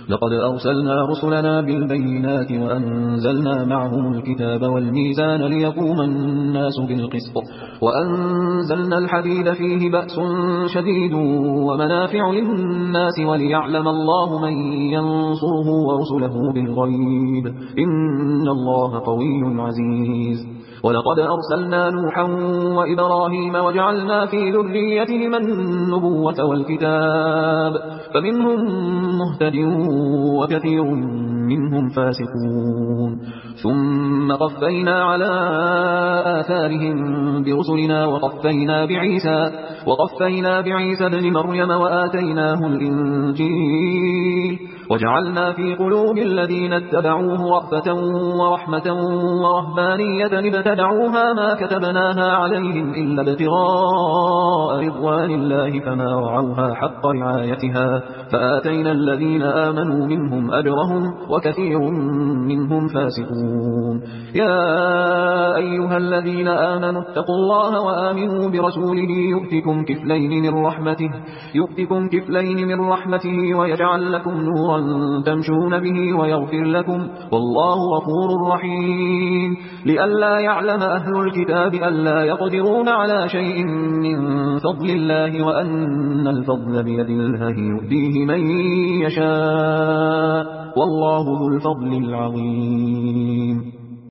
لقد أرسلنا رسلنا بالبينات وأنزلنا معهم الكتاب والميزان ليقوم الناس بالقسط وأنزلنا الحديد فيه بأس شديد ومنافع للناس وليعلم الله من ينصره ورسله بالغيب إن الله قوي عزيز. ولقد أرسلنا نوحا وإبراهيم وجعلنا في ذريتهما النبوة والكتاب فمنهم مهتد وكثير منهم فاسقون ثم قفينا على آثارهم برسلنا وقفينا بعيسى ابن مريم وآتيناه الإنجيل وجعلنا في قلوب الذين اتبعوه رأفة ورحمة ورهبانية ابتدعوها ما كتبناها عليهم إلا ابتغاء رضوان الله فما رعوها حق رعايتها فآتينا الذين آمنوا منهم أجرهم وكثير منهم فاسقون. يا أيها الذين آمنوا اتقوا الله وآمنوا برسوله يؤتكم كفلين من رحمته ويجعل لكم نورا تمشون به ويغفر لكم والله غفور رحيم. لئلا يعلم أهل الكتاب ألا يقدرون على شيء من فضل الله وأن الفضل بيد الله يؤتيه من يشاء والله ذو الفضل العظيم.